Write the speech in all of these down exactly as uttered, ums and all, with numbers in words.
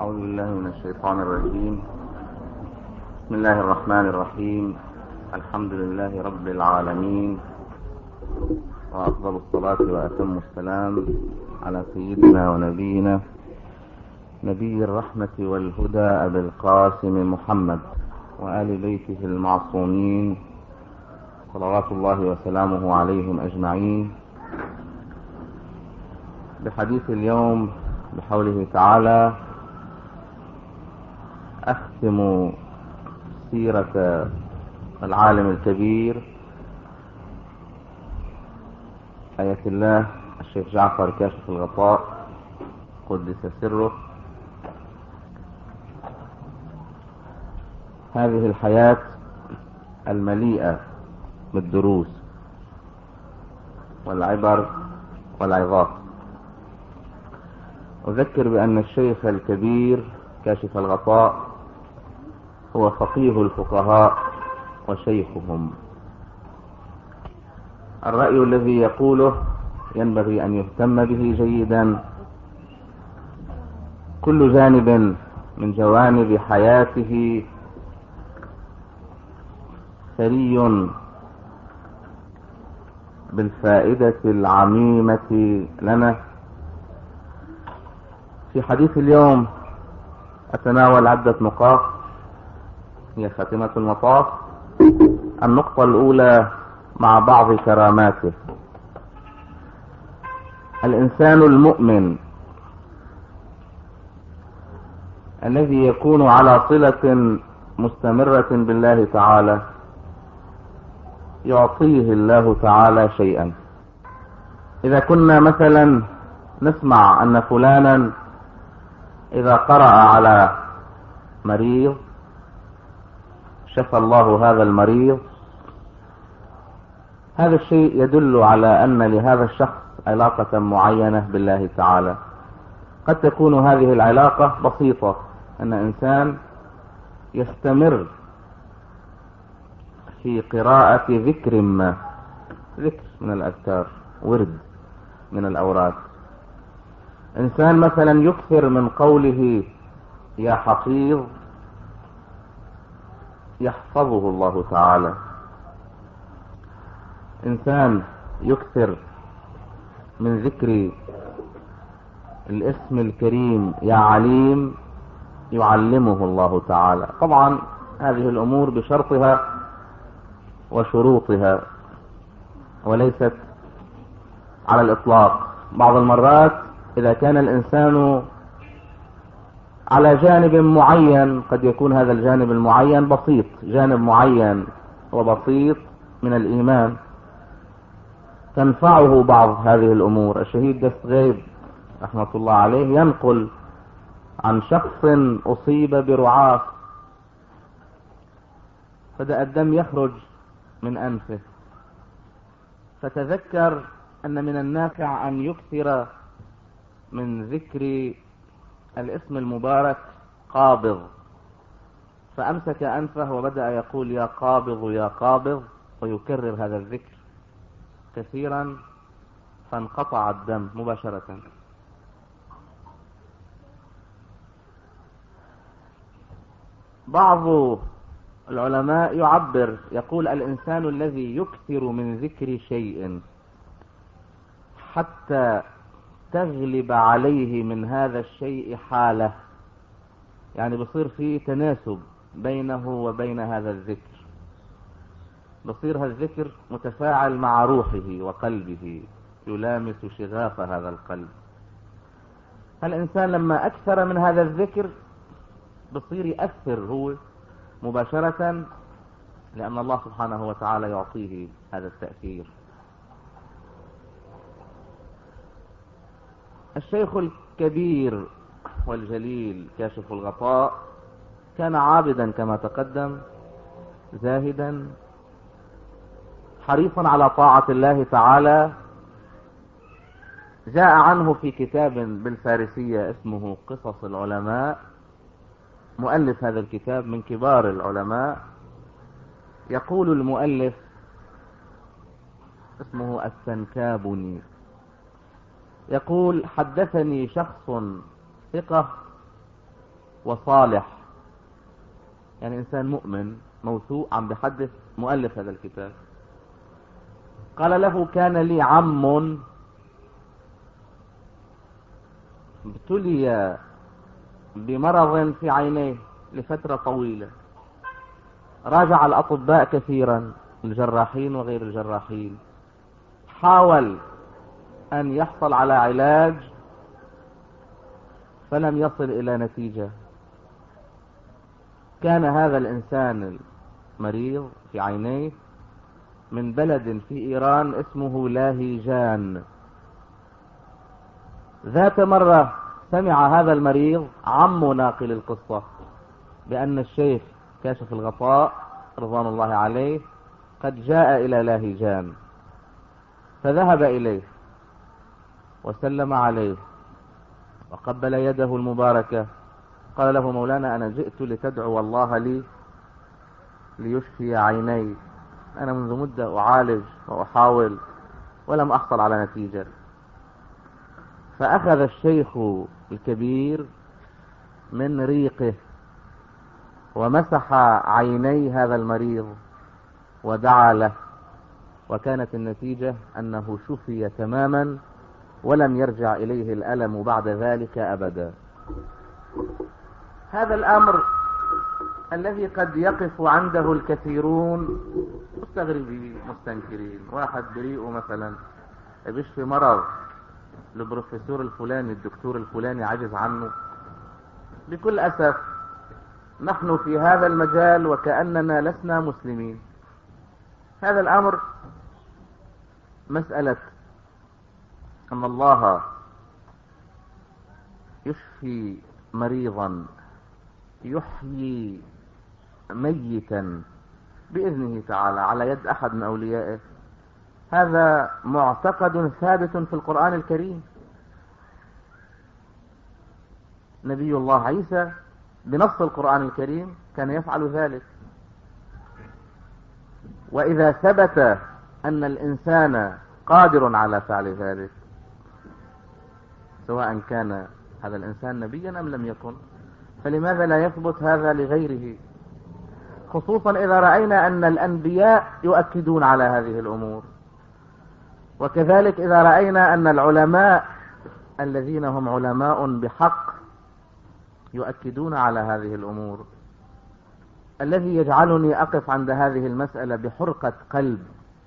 أعوذ بالله من الشيطان الرجيم. بسم الله الرحمن الرحيم. الحمد لله رب العالمين، وأفضل الصلاة وأتم السلام على سيدنا ونبينا نبي الرحمة والهدى أبي القاسم محمد وآل بيته المعصومين صلوات الله وسلامه عليهم أجمعين. بحديث اليوم بحوله تعالى أختم سيرة العالم الكبير آية الله الشيخ جعفر كاشف الغطاء قدس سره. هذه الحياة المليئة بالدروس والعبر والعظات. أذكر بأن الشيخ الكبير كاشف الغطاء هو فقيه الفقهاء وشيخهم. الرأي الذي يقوله ينبغي أن يهتم به جيدا. كل جانب من جوانب حياته ثري بالفائدة العميمة لنا. في حديث اليوم أتناول عدة نقاط هي خاتمة المطاف. النقطة الأولى مع بعض كراماته. الإنسان المؤمن الذي يكون على صلة مستمرة بالله تعالى يعطيه الله تعالى شيئا. إذا كنا مثلا نسمع أن فلانا إذا قرأ على مريض شفى الله هذا المريض، هذا الشيء يدل على أن لهذا الشخص علاقة معينة بالله تعالى. قد تكون هذه العلاقة بسيطة، أن إنسان يستمر في قراءة ذكر ما، ذكر من الأذكار، ورد من الأوراد. إنسان مثلا يكثر من قوله يا حفيظ يحفظه الله تعالى. إنسان يكثر من ذكر الاسم الكريم يا عليم يعلمه الله تعالى. طبعا هذه الأمور بشرطها وشروطها وليست على الإطلاق. بعض المرات إذا كان الإنسان على جانب معين قد يكون هذا الجانب المعين بسيط، جانب معين وبسيط من الإيمان تنفعه بعض هذه الأمور. الشهيد دست غيب رحمة الله عليه ينقل عن شخص أصيب برعاف بدأ الدم يخرج من أنفه، فتذكر أن من النافع أن يكثر من ذكر الاسم المبارك قابض، فأمسك أنفه وبدأ يقول يا قابض يا قابض ويكرر هذا الذكر كثيرا فانقطع الدم مباشرة. بعض العلماء يعبر يقول الإنسان الذي يكثر من ذكر شيء حتى تغلب عليه من هذا الشيء حالة، يعني بصير في تناسب بينه وبين هذا الذكر، بصير هذا الذكر متفاعل مع روحه وقلبه، يلامس شغاف هذا القلب. الإنسان لما أكثر من هذا الذكر بصير يأثر هو مباشرة، لأن الله سبحانه وتعالى يعطيه هذا التأثير. الشيخ الكبير والجليل كاشف الغطاء كان عابدا كما تقدم، زاهدا، حريصا على طاعة الله تعالى. جاء عنه في كتاب بالفارسية اسمه قصص العلماء، مؤلف هذا الكتاب من كبار العلماء. يقول المؤلف اسمه السنكابني، يقول حدثني شخص ثقة وصالح، يعني إنسان مؤمن موثوق عم بحدث مؤلف هذا الكتاب. قال له: كان لي عم ابتلي بمرض في عينيه لفترة طويلة، راجع الأطباء كثيرا، الجراحين وغير الجراحين، حاول أن يحصل على علاج فلم يصل إلى نتيجة. كان هذا الإنسان المريض في عينيه من بلد في إيران اسمه لاهيجان. ذات مرة سمع هذا المريض عم ناقل القصة بأن الشيخ كاشف الغطاء رضوان الله عليه قد جاء إلى لاهيجان، فذهب إليه وسلم عليه وقبل يده المباركة. قال له: مولانا، أنا جئت لتدعو الله لي ليشفي عيني، أنا منذ مدة أعالج وأحاول ولم أحصل على نتيجة. فأخذ الشيخ الكبير من ريقه ومسح عيني هذا المريض ودعا له، وكانت النتيجة أنه شفي تماما ولم يرجع إليه الألم بعد ذلك أبدا. هذا الأمر الذي قد يقف عنده الكثيرون مستغربين مستنكرين. واحد بريئه مثلا بيشفي مرض البروفيسور الفلاني الدكتور الفلاني عجز عنه. بكل أسف نحن في هذا المجال وكأننا لسنا مسلمين. هذا الأمر مسألة أن الله يشفي مريضا يحيي ميتا بإذنه تعالى على يد أحد من أوليائه، هذا معتقد ثابت في القرآن الكريم. نبي الله عيسى بنص القرآن الكريم كان يفعل ذلك. وإذا ثبت أن الإنسان قادر على فعل ذلك، سواء كان هذا الإنسان نبيا أم لم يكن، فلماذا لا يثبت هذا لغيره؟ خصوصا إذا رأينا أن الأنبياء يؤكدون على هذه الأمور، وكذلك إذا رأينا أن العلماء الذين هم علماء بحق يؤكدون على هذه الأمور. الذي يجعلني أقف عند هذه المسألة بحرقة قلب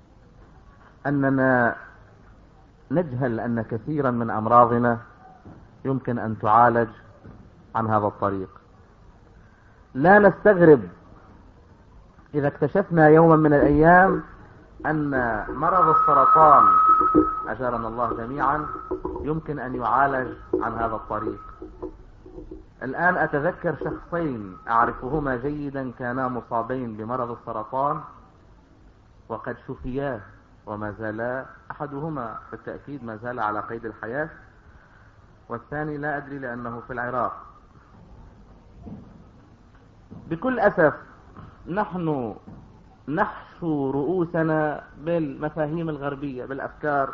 أننا نجهل أن كثيرا من أمراضنا يمكن أن تعالج عن هذا الطريق. لا نستغرب إذا اكتشفنا يوما من الأيام أن مرض السرطان أجارنا الله جميعا يمكن أن يعالج عن هذا الطريق. الآن أتذكر شخصين أعرفهما جيدا كانا مصابين بمرض السرطان وقد شفياه وما زالا، أحدهما بالتأكيد ما زال على قيد الحياة، والثاني لا أدري لأنه في العراق. بكل أسف نحن نحشو رؤوسنا بالمفاهيم الغربية بالأفكار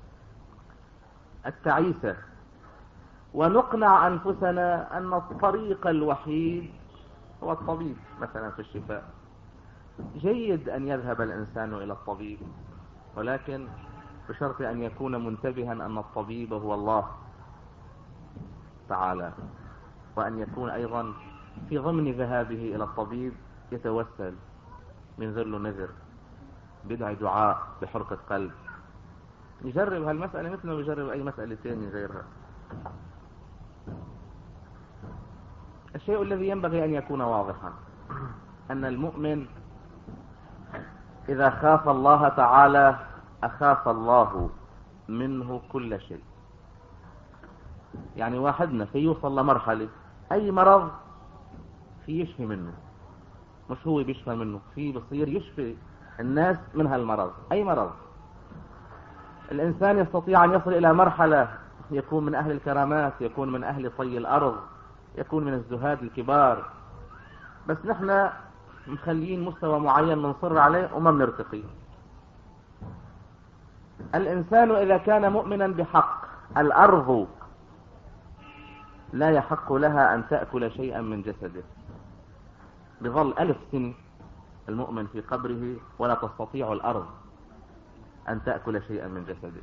التعيسة، ونقنع أنفسنا أن الطريق الوحيد هو الطبيب مثلا في الشفاء. جيد أن يذهب الإنسان إلى الطبيب، ولكن بشرط أن يكون منتبها أن الطبيب هو الله تعالى، وأن يكون أيضا في ضمن ذهابه إلى الطبيب يتوسل من ذل نذر بدعي دعاء بحرقة قلب. يجرب هالمسألة مثل ما يجرب أي مسألة ثانية غيرها. الشيء الذي ينبغي أن يكون واضحا أن المؤمن إذا خاف الله تعالى أخاف الله منه كل شيء. يعني واحدنا في يوصل لمرحلة أي مرض في يشفي منه، مش هو بيشفى منه، في بصير يشفي الناس من هالمرض. أي مرض الإنسان يستطيع أن يصل إلى مرحلة يكون من أهل الكرامات، يكون من أهل طي الأرض، يكون من الزهاد الكبار، بس نحن مخليين مستوى معين نصر عليه وما بنرتقي. الإنسان إذا كان مؤمنا بحق الأرض لا يحق لها أن تأكل شيئا من جسده، بظل ألف سنة المؤمن في قبره ولا تستطيع الأرض أن تأكل شيئا من جسده.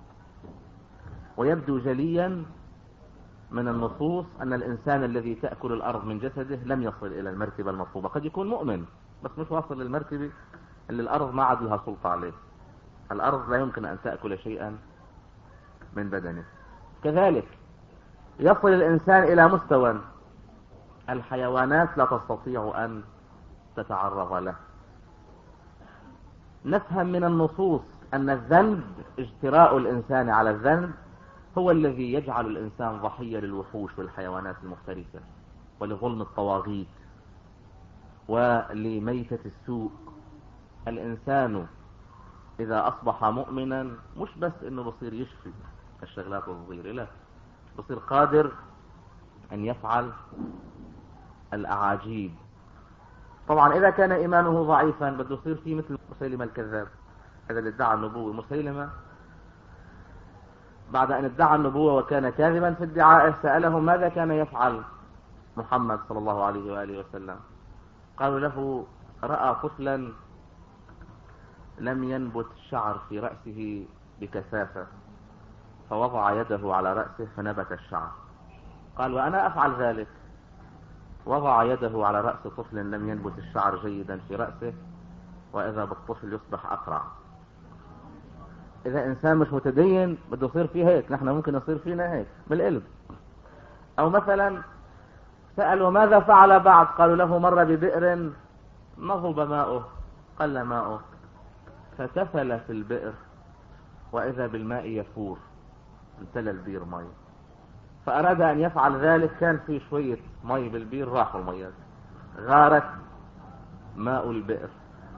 ويبدو جليا من النصوص أن الإنسان الذي تأكل الأرض من جسده لم يصل إلى المرتبة المطلوبة. قد يكون مؤمن بس مش واصل للمرتبة اللي الأرض ما عاد لها سلطة عليه. الأرض لا يمكن أن تأكل شيئا من بدنه. كذلك يصل الإنسان إلى مستوى الحيوانات لا تستطيع أن تتعرض له. نفهم من النصوص أن الذنب، اجتراء الإنسان على الذنب، هو الذي يجعل الإنسان ضحية للوحوش والحيوانات المفترسة ولظلم الطواغيت ولميتة السوء. الإنسان إذا أصبح مؤمنا مش بس إنه بصير يشفي الشغلات الصغيرة، لا، بصير قادر أن يفعل الأعاجيب. طبعا إذا كان إيمانه ضعيفا بده يصير فيه مثل مسيلمة الكذاب، هذا اللي ادعى النبوة. مسيلمة بعد أن ادعى النبوة وكان كاذبا في ادعائه سألهم ماذا كان يفعل محمد صلى الله عليه وآله وسلم؟ قالوا له رأى طفلا لم ينبت شعر في رأسه بكثافة فوضع يده على رأسه فنبت الشعر. قال وأنا أفعل ذلك. وضع يده على رأس طفل لم ينبت الشعر جيدا في رأسه وإذا بالطفل يصبح أقرع. إذا إنسان مش متدين بده يصير فيه هيك، نحن ممكن يصير فينا هيك بالقلب. أو مثلا سألوا ماذا فعل بعد؟ قالوا له مر ببئر نضب ماؤه قل ماؤه فتفل في البئر وإذا بالماء يفور، امتلى البير مي. فأراد أن يفعل ذلك، كان في شوية مي بالبير راحوا المياه، غارت ماء البئر.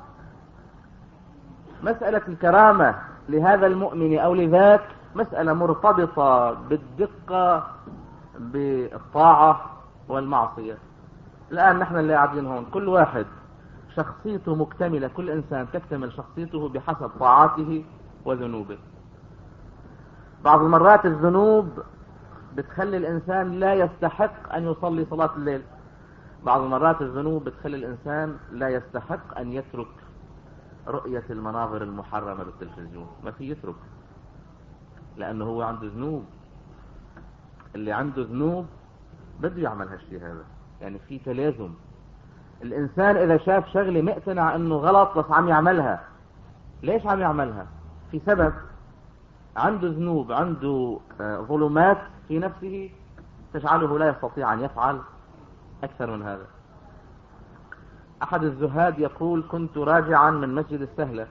مسألة الكرامة لهذا المؤمن أو لذاك مسألة مرتبطة بالدقة بالطاعة والمعصية. الآن نحن اللي قاعدين هون كل واحد شخصيته مكتملة، كل إنسان تكتمل شخصيته بحسب طاعاته وذنوبه. بعض المرات الذنوب بتخلي الإنسان لا يستحق أن يصلي صلاة الليل. بعض المرات الذنوب بتخلي الإنسان لا يستحق أن يترك رؤية المناظر المحرمة بالتلفزيون، ما في يترك لأنه هو عنده ذنوب. اللي عنده ذنوب بده يعمل هالشيء هذا، يعني في تلازم. الإنسان إذا شاف شغلة مقتنع أنه غلط بس عم يعملها، ليش عم يعملها؟ في سبب، عنده ذنوب، عنده ظلمات في نفسه تجعله لا يستطيع أن يفعل أكثر من هذا. أحد الزهاد يقول كنت راجعا من مسجد السهلة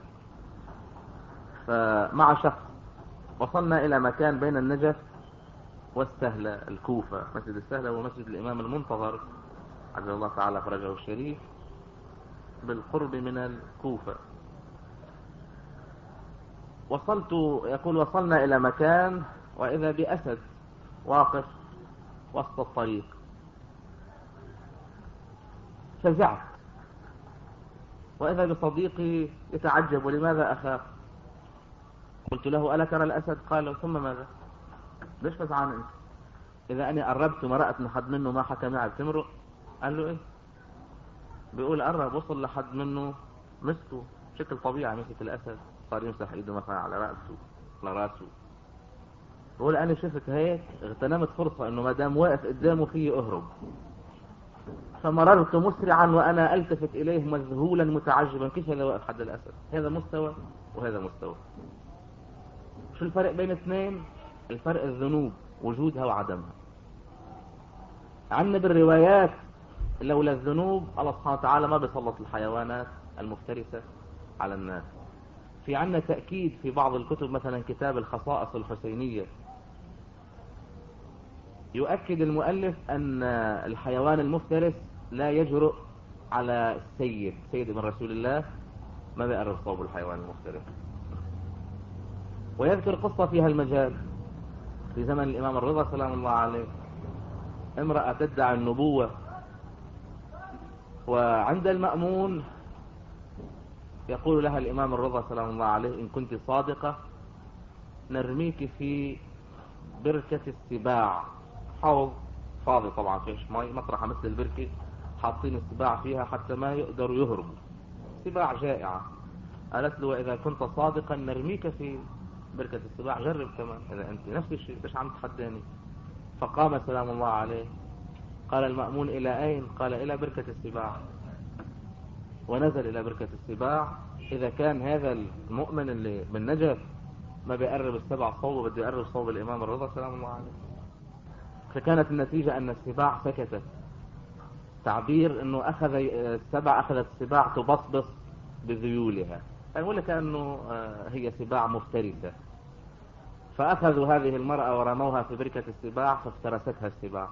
فمع شخص، وصلنا إلى مكان بين النجف والسهلة الكوفة. مسجد السهلة هو مسجد الإمام المنتظر عجل الله تعالى فرجه الشريف بالقرب من الكوفة. وصلت يقول وصلنا إلى مكان وإذا بأسد واقف وسط الطريق. فزعت وإذا بصديقي يتعجب لماذا أخاف؟ قلت له ألا ترى الأسد؟ قال ثم ماذا؟ ليش فزعان أنت؟ إذا أنا قربت ومرأت لحد منه ما حكى معي بتمرق؟ قال له إيه؟ بيقول قرب وصل لحد منه مسكه بشكل طبيعي، مسك الأسد صار يمسح إيده مثلا على رأسه على رأسه. بقول أنا شفت هيك اغتنمت فرصة إنه ما دام واقف قدامه فيه أهرب، فمررت مسرعا وأنا ألتفت إليه مذهولا متعجبا كيف هذا واقف حد الأسد. هذا مستوى وهذا مستوى. شو الفرق بين اثنين؟ الفرق الذنوب وجودها وعدمها. عندنا بالروايات لولا الذنوب الله سبحانه وتعالى ما بيسلط الحيوانات المفترسة على الناس. في عندنا تأكيد في بعض الكتب مثلا كتاب الخصائص الحسينية يؤكد المؤلف أن الحيوان المفترس لا يجرؤ على السيد سيد من رسول الله، ما بيقرب صوب الحيوان المفترس. ويذكر قصة فيها المجال في زمن الإمام الرضا سلام الله عليه، امرأة تدعي النبوة وعند المأمون يقول لها الإمام الرضا سلام الله عليه إن كنت صادقة نرميك في بركة السباع، حوض فاضي طبعا فيش مي، مطرحة مثل البركة حاطين السباع فيها حتى ما يقدروا يهربوا، سباع جائعة. قالت له إذا كنت صادقا نرميك في بركة السباع، جرب كمان إذا أنت نفس الشيء، ليش عم تحداني؟ فقام سلام الله عليه قال المأمون إلى أين؟ قال إلى بركة السباع، ونزل إلى بركة السباع. إذا كان هذا المؤمن اللي من نجف ما بيقرب السبع صوب، بده يقرب صوب الإمام الرضا سلام الله عليه. فكانت النتيجة أن السباع سكتت، تعبير أنه أخذ السبع أخذت السباع تبصبص بذيولها، يقول لك أنه هي سباع مفترسة. فأخذوا هذه المرأة ورموها في بركة السباع فافترستها السباع.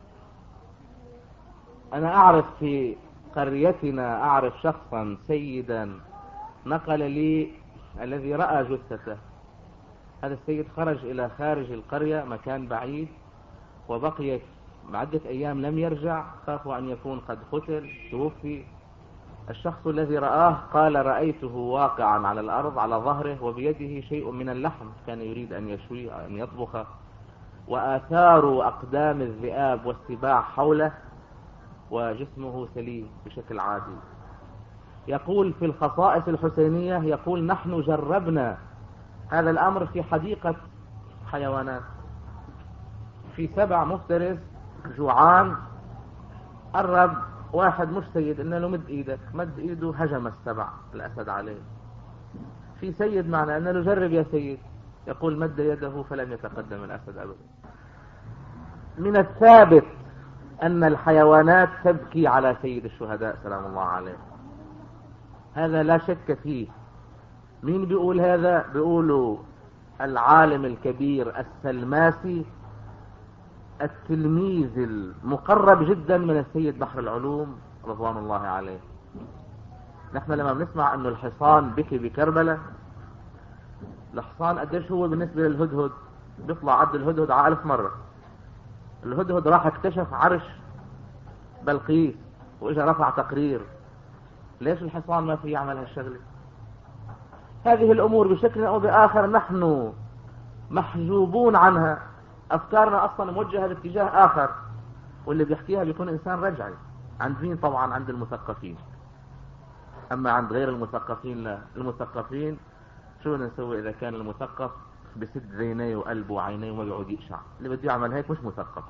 أنا أعرف في قريتنا أعرف شخصا سيدا نقل لي الذي رأى جثته. هذا السيد خرج إلى خارج القرية مكان بعيد وبقي عدة أيام لم يرجع، خافوا أن يكون قد قتل توفي. الشخص الذي رآه قال رأيته واقعا على الأرض على ظهره وبيده شيء من اللحم، كان يريد أن يشويه أن يطبخه، وآثار أقدام الذئاب والسباع حوله وجسمه سليم بشكل عادي. يقول في الخصائص الحسينية، يقول نحن جربنا هذا الأمر في حديقة حيوانات، في سبع مفترس جوعان، قرب واحد مش سيد إنه له مد إيدك، مد إيده هجم السبع الأسد عليه. في سيد معنا إنه له جرب يا سيد، يقول مد يده فلم يتقدم الأسد أبدا. من الثابت أن الحيوانات تبكي على سيد الشهداء سلام الله عليه، هذا لا شك فيه. مين بيقول هذا؟ بيقولوا العالم الكبير السلماسي، التلميذ المقرب جدا من السيد بحر العلوم رضوان الله عليه. نحن لما بنسمع انه الحصان بكي بكربلة، الحصان قديش هو بالنسبة للهدهد؟ بيطلع عد الهدهد على ألف مرة. الهدهد راح اكتشف عرش بلقيس واجا رفع تقرير، ليش الحصان ما في يعمل هالشغلة؟ هذه الامور بشكل او باخر نحن محجوبون عنها، افكارنا اصلا موجهة باتجاه اخر، واللي بيحكيها بيكون انسان رجعي. عند مين؟ طبعا عند المثقفين. اما عند غير المثقفين لا. المثقفين شو نسوي اذا كان المثقف بسد ذينيه وقلبه وعينيه وما بيعود يقشع؟ اللي بده يعمل هيك مش مثقف.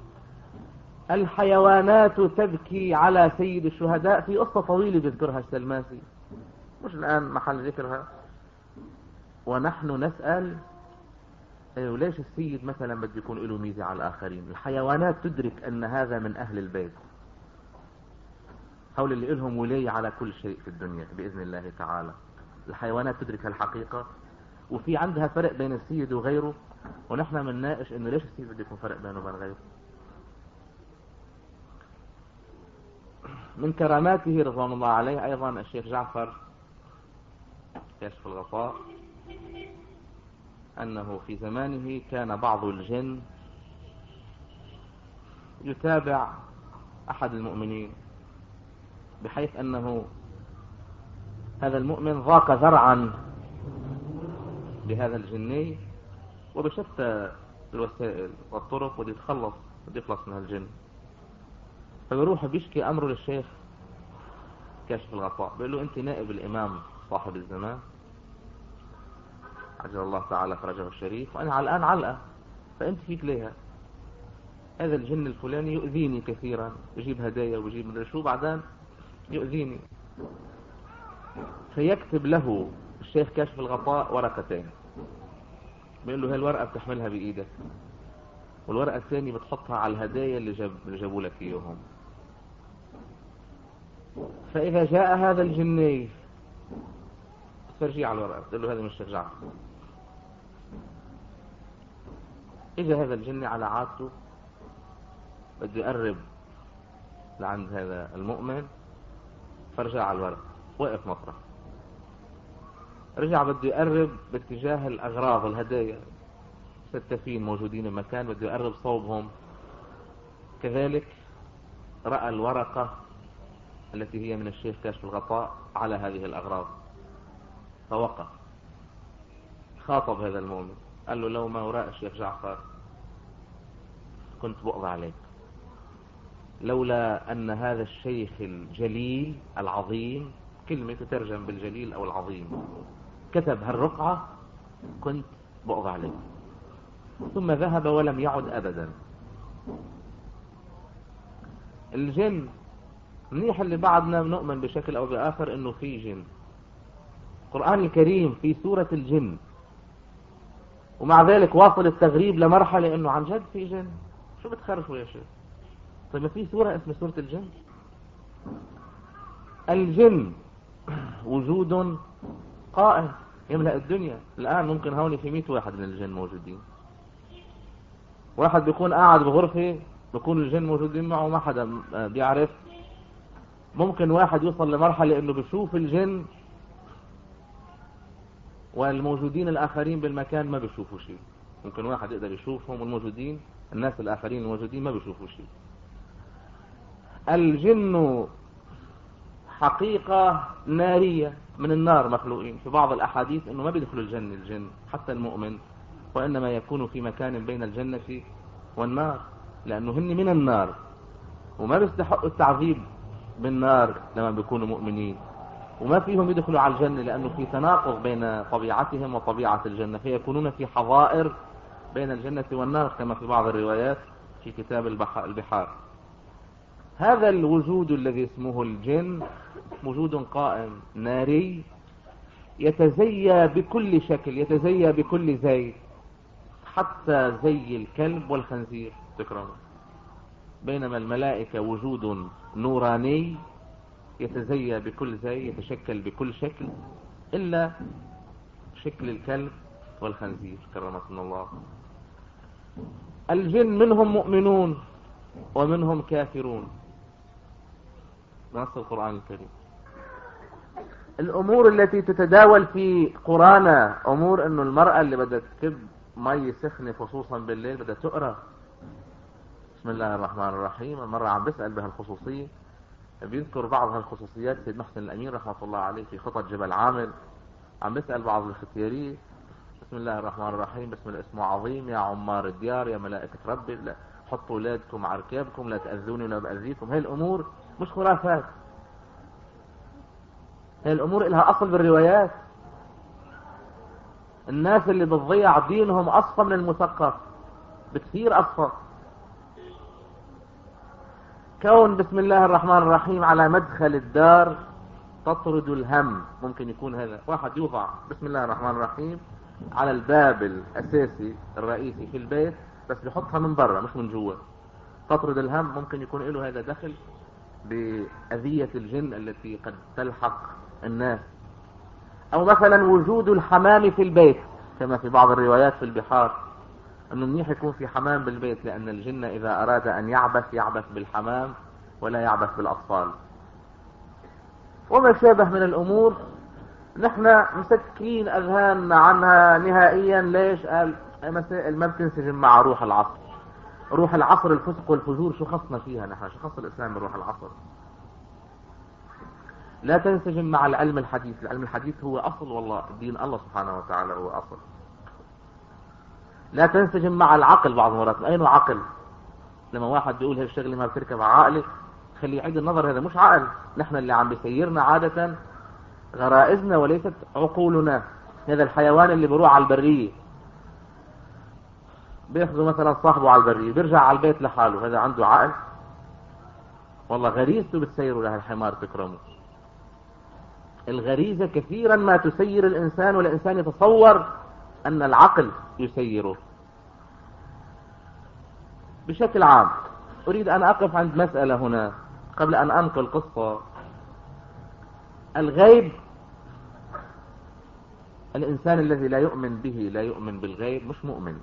الحيوانات تبكي على سيد الشهداء، في قصة طويلة بيذكرها السلماسي مش الآن محل ذكرها. ونحن نسأل أيه ليش السيد مثلا بده يكون له ميزة على الآخرين؟ الحيوانات تدرك أن هذا من أهل البيت، هؤلاء اللي لهم ولاية على كل شيء في الدنيا بإذن الله تعالى. الحيوانات تدرك الحقيقة، وفي عندها فرق بين السيد وغيره، ونحن بنناقش إنه ليش السيد بده يكون فرق بينه وبين غيره. من كراماته رضوان الله عليه أيضا الشيخ جعفر كشف الغطاء، أنه في زمانه كان بعض الجن يتابع أحد المؤمنين، بحيث أنه هذا المؤمن ضاق ذرعا بهذا الجني، وبشتى الوسائل والطرق ودي يتخلص ودي يخلص من الجن. فبيروح بيشكي أمره للشيخ كاشف الغطاء، بيقول له أنت نائب الإمام صاحب الزمان عجل الله تعالى فرجه الشريف، وأنا على الآن علقة، فأنت فيك ليها. هذا الجن الفلاني يؤذيني كثيرا، يجيب هدايا ويجيب مدري شو، بعدين يؤذيني. فيكتب له الشيخ كاشف الغطاء ورقتين، بيقول له هاي الورقة بتحملها بإيدك، والورقة الثانية بتحطها على الهدايا اللي, جاب اللي جابوا لك إياهم. فإذا جاء هذا الجني ترجع على الورقة تقول له هذا من الشيخ جعفر. إجا هذا الجني على عادته بده يقرب لعند هذا المؤمن، فرجع على الورقة وقف مطرح، رجع بده يقرب باتجاه الأغراض الهدايا، ستفين موجودين بمكان بده يقرب صوبهم، كذلك رأى الورقة التي هي من الشيخ كاشف الغطاء على هذه الأغراض، فوقف خاطب هذا المؤمن قال له لو ما وراء الشيخ جعفر كنت بقضى عليك، لولا أن هذا الشيخ الجليل العظيم، كلمة تترجم بالجليل أو العظيم، كتب هالرقعة كنت بقضى عليه. ثم ذهب ولم يعد أبدا. الجن منيح اللي بعدنا نؤمن بشكل أو بآخر إنه في جن. القرآن الكريم في سورة الجن، ومع ذلك واصل التغريب لمرحلة إنه عن جد في جن. شو بتخرفوا يا شيخ؟ طيب في سورة اسمها سورة الجن. الجن وجود قائم يملأ الدنيا. الآن ممكن هون في مئة واحد من الجن موجودين. واحد بيكون قاعد بغرفة بيكون الجن موجودين معه ما حدا بيعرف. ممكن واحد يوصل لمرحلة انه بيشوف الجن والموجودين الاخرين بالمكان ما بيشوفوا شيء. ممكن واحد يقدر يشوفهم والموجودين الناس الاخرين الموجودين ما بيشوفوا شيء. الجن حقيقة نارية من النار مخلوقين. في بعض الاحاديث انه ما بيدخلوا الجنة الجن حتى المؤمن، وانما يكون في مكان بين الجنة والنار، لانه هن من النار وما بيستحقوا التعذيب بالنار لما بيكونوا مؤمنين، وما فيهم يدخلوا على الجنة لانه في تناقض بين طبيعتهم وطبيعة الجنة، فيكونون في حظائر بين الجنة والنار كما في بعض الروايات في كتاب البحار. هذا الوجود الذي اسمه الجن وجود قائم ناري يتزيى بكل شكل، يتزيى بكل زي، حتى زي الكلب والخنزير تكرمه. بينما الملائكة وجود نوراني يتزيى بكل زي، يتشكل بكل شكل إلا شكل الكلب والخنزير كرمكم الله. الجن منهم مؤمنون ومنهم كافرون بنص القرآن الكريم. الأمور التي تتداول في قرانا أمور إنه المرأة اللي بدها تكب مي سخنة خصوصا بالليل بدها تقرأ بسم الله الرحمن الرحيم. مرة عم بسأل بهالخصوصية، بيذكر بعض هالخصوصيات سيد محسن الأمين رحمة الله عليه في خطط جبل عامل. عم بسأل بعض الختيارية بسم الله الرحمن الرحيم، بسم الله اسمه عظيم، يا عمار الديار، يا ملائكة ربي، لا حطوا اولادكم على ركابكم، لا تأذوني ولا بأذيكم. هاي الأمور مش خرافات، هاي الأمور لها أصل بالروايات. الناس اللي بتضيع دينهم أصفى من المثقف بكثير أصفى. كون بسم الله الرحمن الرحيم على مدخل الدار تطرد الهم، ممكن يكون هذا واحد يوضع بسم الله الرحمن الرحيم على الباب الأساسي الرئيسي في البيت بس بيحطها من برا مش من جوا، تطرد الهم. ممكن يكون له هذا دخل بأذية الجن التي قد تلحق الناس. أو مثلا وجود الحمام في البيت كما في بعض الروايات في البحار أنه منيح يكون في حمام بالبيت، لأن الجن إذا أراد أن يعبث يعبث بالحمام ولا يعبث بالأطفال. وما شابه من الأمور نحن مسكين أذهاننا عنها نهائيا. ليش؟ قال مسائل ما بتنسجم مع روح العصر. روح العصر الفسق والفجور شو خصنا فيها نحن؟ شو خص الإسلام بروح العصر؟ لا تنسجم مع العلم الحديث. العلم الحديث هو أصل، والله دين الله سبحانه وتعالى هو أصل. لا تنسجم مع العقل. بعض المرات أين عقل؟ لما واحد بيقول هالشغله ما بتركب على عقلي خلي يعيد النظر، هذا مش عقل. نحن اللي عم بيسيرنا عادة غرائزنا وليست عقولنا. هذا الحيوان اللي بيروح على البرية بياخذوا مثلا صاحبه على البرية بيرجع على البيت لحاله، هذا عنده عقل؟ والله غريزته بتسيره لهالحمار تكرمه. الغريزة كثيرا ما تسير الإنسان، والإنسان يتصور أن العقل يسيره. بشكل عام أريد أن أقف عند مسألة هنا قبل أن أنقل قصة. الغيب، الإنسان الذي لا يؤمن به لا يؤمن بالغيب مش مؤمن.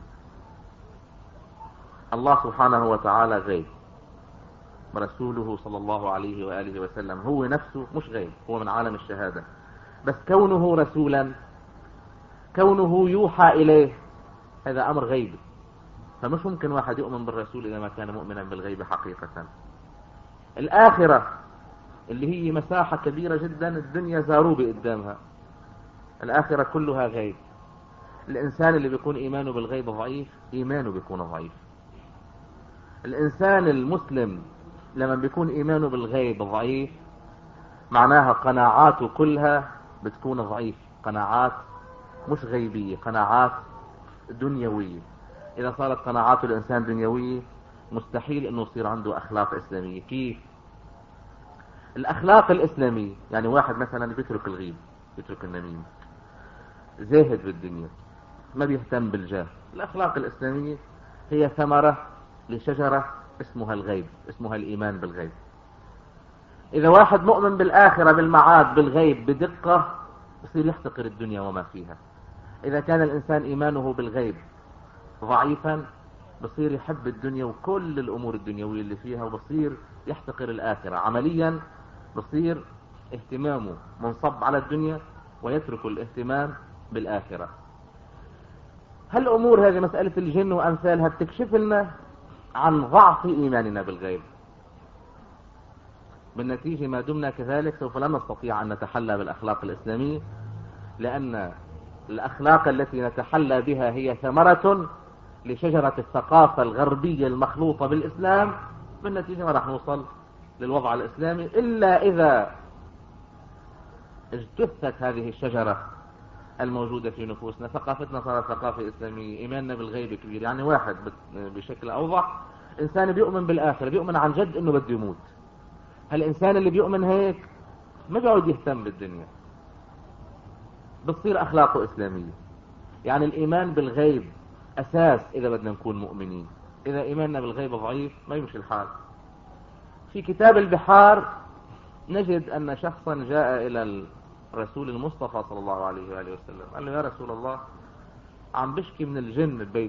الله سبحانه وتعالى غيب، ورسوله صلى الله عليه وآله وسلم هو نفسه مش غيب، هو من عالم الشهادة. بس كونه رسولا، كونه يوحى إليه، هذا أمر غيبي. فمش ممكن واحد يؤمن بالرسول إذا ما كان مؤمنا بالغيب حقيقة. الآخرة اللي هي مساحة كبيرة جدا، الدنيا زاروبة قدامها، الآخرة كلها غيب. الإنسان اللي بيكون إيمانه بالغيب ضعيف إيمانه بيكون ضعيف. الإنسان المسلم لما بيكون إيمانه بالغيب ضعيف معناها قناعاته كلها بتكون ضعيف، قناعات مش غيبية، قناعات دنيوية. إذا صارت قناعات الإنسان دنيوية مستحيل أنه يصير عنده أخلاق إسلامية. كيف؟ الأخلاق الإسلامية يعني واحد مثلا بيترك الغيب، بيترك النميمة، زاهد بالدنيا، ما بيهتم بالجاه. الأخلاق الإسلامية هي ثمرة لشجرة اسمها الغيب، اسمها الإيمان بالغيب. إذا واحد مؤمن بالآخرة بالمعاد بالغيب بدقة يصير يحتقر الدنيا وما فيها. إذا كان الإنسان إيمانه بالغيب ضعيفا بصير يحب الدنيا وكل الأمور الدنيوية اللي فيها، وبصير يحتقر الآخرة. عمليا بصير اهتمامه منصب على الدنيا ويترك الاهتمام بالآخرة. هالأمور هذه مسألة الجن وأمثالها بتكشف لنا عن ضعف إيماننا بالغيب. بالنتيجة ما دمنا كذلك سوف لا نستطيع أن نتحلى بالأخلاق الإسلامية، لأن الأخلاق التي نتحلى بها هي ثمرة لشجرة الثقافة الغربية المخلوطة بالإسلام. بالنتيجة ما راح نوصل للوضع الإسلامي إلا إذا اجتثت هذه الشجرة الموجودة في نفوسنا. ثقافتنا صارت ثقافة إسلامية، إيماننا بالغيب كبير. يعني واحد بشكل أوضح، إنسان بيؤمن بالآخرة، بيؤمن عن جد إنه بده يموت. هالإنسان اللي بيؤمن هيك ما بيقعد يهتم بالدنيا، بتصير أخلاقه إسلامية. يعني الإيمان بالغيب أساس إذا بدنا نكون مؤمنين. إذا إيماننا بالغيب ضعيف ما يمشي الحال. في كتاب البحار نجد أن شخصا جاء إلى الرسول المصطفى صلى الله عليه وآله وسلم، قال له يا رسول الله عم بشكي من الجن ببيت.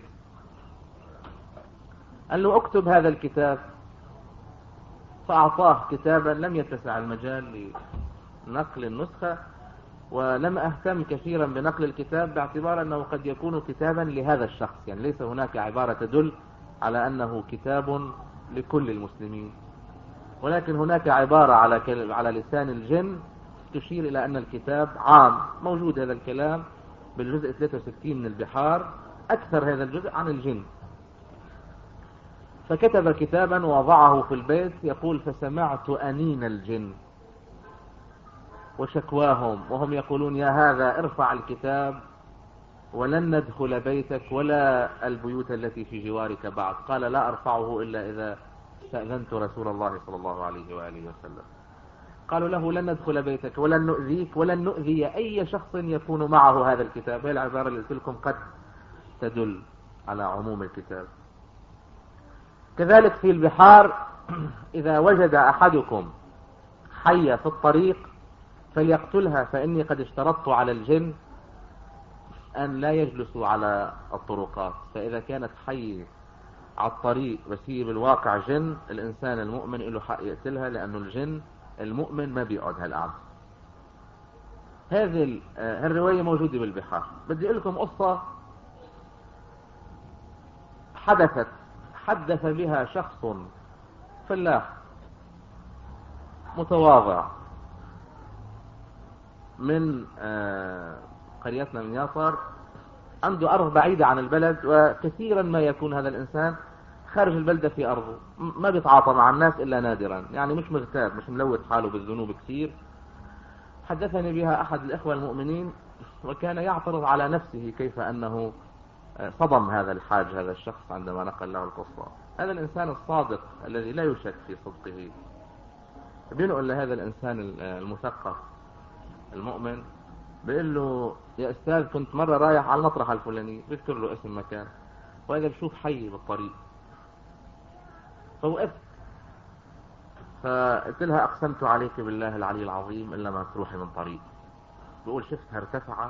قال له اكتب هذا الكتاب. فأعطاه كتابا لم يتسع المجال لنقل النسخة، ولم أهتم كثيرا بنقل الكتاب باعتبار أنه قد يكون كتابا لهذا الشخص، يعني ليس هناك عبارة تدل على أنه كتاب لكل المسلمين، ولكن هناك عبارة على على لسان الجن تشير إلى أن الكتاب عام. موجود هذا الكلام بالجزء ثلاثة وستين من البحار، أكثر هذا الجزء عن الجن. فكتب كتابا ووضعه في البيت يقول فسمعت أنين الجن وشكواهم وهم يقولون يا هذا ارفع الكتاب ولن ندخل بيتك ولا البيوت التي في جوارك بعد. قال لا أرفعه إلا إذا استأذنت رسول الله صلى الله عليه وآله وسلم. قالوا له لن ندخل بيتك ولن نؤذيك ولن نؤذي أي شخص يكون معه هذا الكتاب. هي العبارة اللي قلت لكم قد تدل على عموم الكتاب. كذلك في البحار إذا وجد أحدكم حية في الطريق فليقتلها، فإني قد اشترطت على الجن أن لا يجلسوا على الطرقات. فإذا كانت حية على الطريق بس هي بالواقع جن، الإنسان المؤمن له حق يقتلها، لأنه الجن المؤمن ما بيقعد هالقعدة. هذه الرواية موجودة بالبحار. بدي أقول لكم قصة حدثت حدث بها شخص فلاح متواضع من قريتنا من يافر، عنده أرض بعيدة عن البلد، وكثيرا ما يكون هذا الإنسان خارج البلدة في أرضه، ما بيتعاطى مع الناس إلا نادرا، يعني مش مغتاب، مش ملوث حاله بالذنوب كثير. حدثني بها أحد الإخوة المؤمنين، وكان يعترض على نفسه كيف أنه صدم هذا الحاج هذا الشخص عندما نقل له القصة. هذا الإنسان الصادق الذي لا يشك في صدقه بينقل لهذا الإنسان المثقف المؤمن، بيقول له يا أستاذ كنت مرة رايح على المطرح الفلاني، بذكر له اسم مكان، وإذا بشوف حي بالطريق، فوقفت فقلت لها أقسمت عليك بالله العلي العظيم إلا ما تروحي من طريق. بيقول شفتها ارتفعت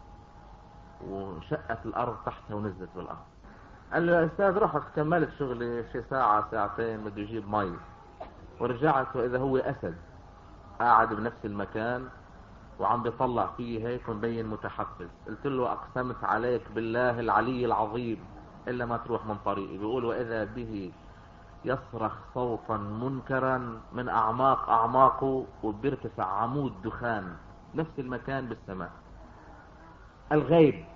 وشقت الأرض تحتها ونزلت بالأرض. قال له يا أستاذ رحت كملت شغلي شي ساعة ساعتين بده يجيب مي، ورجعت وإذا هو أسد قاعد بنفس المكان وعم بيطلع فيه هيك ومبين متحفز. قلت له أقسمت عليك بالله العلي العظيم إلا ما تروح من طريقي. بيقول وإذا به يصرخ صوتا منكرا من أعماق أعماقه وبيرتفع عمود دخان نفس المكان بالسماء. الغيب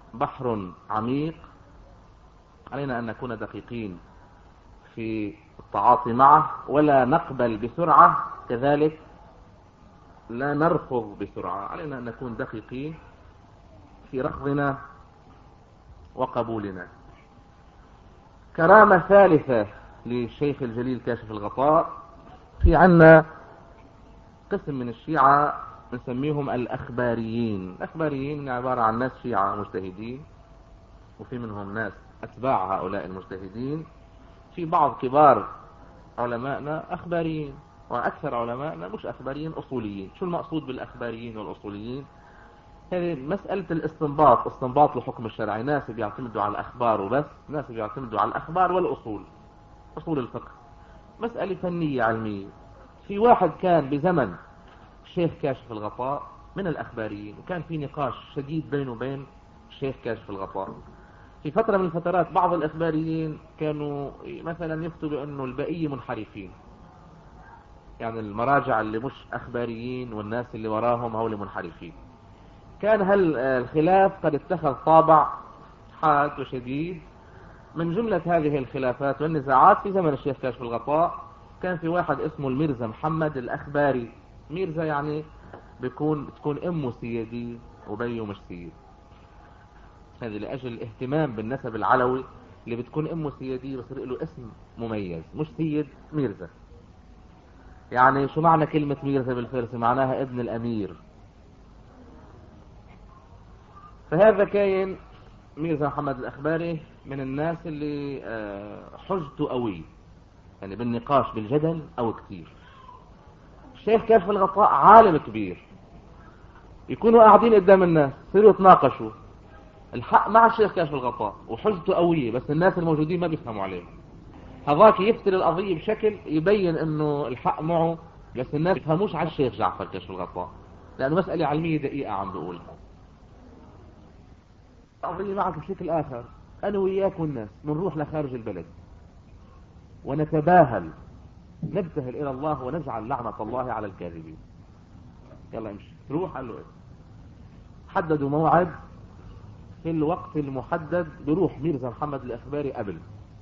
بحر عميق، علينا أن نكون دقيقين في التعاطي معه ولا نقبل بسرعة، كذلك لا نرفض بسرعة. علينا أن نكون دقيقين في رفضنا وقبولنا. كرامة ثالثة للشيخ الجليل كاشف الغطاء، في عنا قسم من الشيعة نسميهم الأخباريين. الأخباريين عبارة عن ناس شيعة مجتهدين، وفي منهم ناس أتباع هؤلاء المجتهدين. في بعض كبار علماءنا أخباريين، وأكثر علماءنا مش أخباريين، أصوليين. شو المقصود بالأخباريين والأصوليين؟ هذه مسألة الاستنباط، استنباط الحكم الشرعي. ناس بيعتمدوا على الأخبار وبس، ناس بيعتمدوا على الأخبار والأصول، أصول الفقه. مسألة فنية علمية. في واحد كان بزمن الشيخ كاشف الغطاء من الأخباريين، وكان في نقاش شديد بينه وبين الشيخ كاشف الغطاء. في فترة من الفترات بعض الأخباريين كانوا مثلا يفتوا بأنه البقية منحرفين، يعني المراجع اللي مش أخباريين والناس اللي وراهم هؤلاء منحرفين. كان هل الخلاف قد اتخذ طابع حاد وشديد. من جملة هذه الخلافات والنزاعات في زمن الشيخ كاشف الغطاء كان في واحد اسمه الميرزا محمد الأخباري. ميرزا يعني بيكون تكون أمه سيدي وبيه مش سيد. هذه لأجل الاهتمام بالنسب العلوي، اللي بتكون أمه سيدي بصير له اسم مميز، مش سيد، ميرزا. يعني شو معنى كلمة ميرزا بالفارسي؟ معناها ابن الأمير. فهذا كاين ميرزا محمد الأخباري من الناس اللي حجته قوي، يعني بالنقاش بالجدل أو كثير. الشيخ كاشف الغطاء عالم كبير، يكونوا قاعدين قدام الناس يصيروا يتناقشوا الحق مع الشيخ كاشف الغطاء وحجته قوية، بس الناس الموجودين ما بيفهموا عليه. هذاك يفتل القضية بشكل يبين انه الحق معه، بس الناس بيفهموش على الشيخ جعفر كاشف الغطاء، لأنه مسألة علمية دقيقة عم بقول. القضية معك بشكل آخر، أنا وياك والناس بنروح لخارج البلد ونتباهل، نبتهل إلى الله ونجعل لعنة الله على الكاذبين. يلا امشي روح. قال له ايه؟ حددوا موعد في الوقت المحدد، بروح ميرزا محمد الأخباري قبل،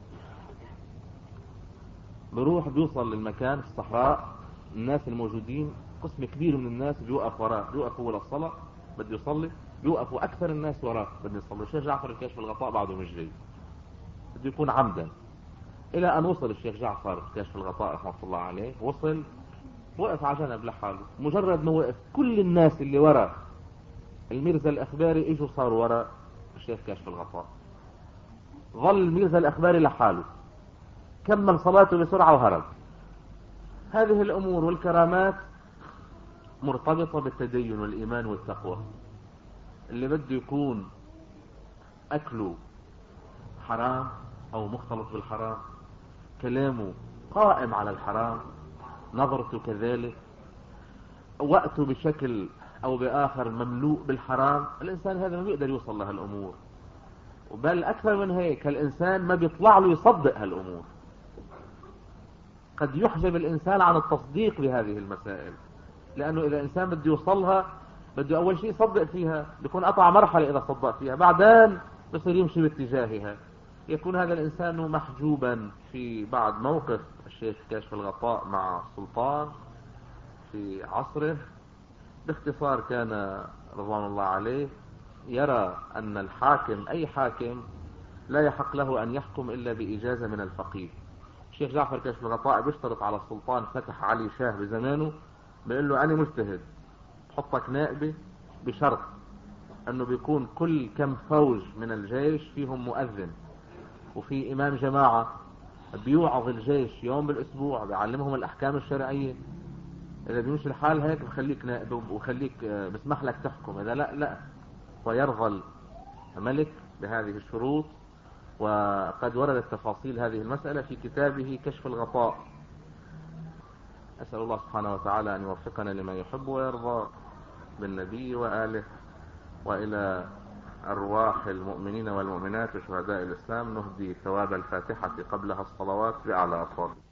بروح بيوصل للمكان في الصحراء، الناس الموجودين قسم كبير من الناس بيوقف وراه، بيوقفوا ورا الصلاة بده يصلي، بيوقفوا أكثر الناس وراه بده يصلي. الشيخ جعفر الكاشف الغطاء بعده مش جاي، بده يكون عمدا. إلى أن وصل الشيخ جعفر كاشف الغطاء رحمة الله عليه، وصل وقف على جنب لحاله. مجرد ما وقف كل الناس اللي ورا الميرزا الأخباري اجوا صاروا ورا الشيخ كاشف الغطاء. ظل الميرزا الأخباري لحاله، كمل صلاته بسرعة وهرب. هذه الأمور والكرامات مرتبطة بالتدين والإيمان والتقوى. اللي بده يكون أكله حرام أو مختلط بالحرام، كلامه قائم على الحرام، نظرته كذلك، وقته بشكل أو بآخر مملوء بالحرام، الإنسان هذا ما بيقدر يوصل لها الأمور. وبل أكثر من هيك، الإنسان ما بيطلع له يصدق هالأمور. قد يحجب الإنسان عن التصديق بهذه المسائل، لأنه إذا إنسان بده يوصلها بده أول شيء يصدق فيها، بيكون قطع مرحلة إذا صدق فيها، بعدين بصير يمشي باتجاهها. يكون هذا الإنسان محجوبا. في بعد موقف الشيخ كاشف الغطاء مع السلطان في عصره باختصار، كان رضوان الله عليه يرى أن الحاكم أي حاكم لا يحق له أن يحكم إلا بإجازة من الفقيه. الشيخ جعفر كاشف الغطاء بيشترط على السلطان فتح علي شاه بزمانه، بيقول له أنا مجتهد حطك نائبي، بشرط أنه بيكون كل كم فوج من الجيش فيهم مؤذن وفي إمام جماعة بيوعظ الجيش يوم بالأسبوع، بيعلمهم الأحكام الشرعية. إذا بيمشي الحال هيك بخليك نائب وخليك بسمح لك تحكم، إذا لا لا. ويرضى الملك بهذه الشروط. وقد وردت تفاصيل هذه المسألة في كتابه كشف الغطاء. أسأل الله سبحانه وتعالى أن يوفقنا لما يحب ويرضى بالنبي وآله، وإلى أرواح المؤمنين والمؤمنات وشهداء الإسلام نهدي ثواب الفاتحة قبلها الصلوات بأعلى أصوات.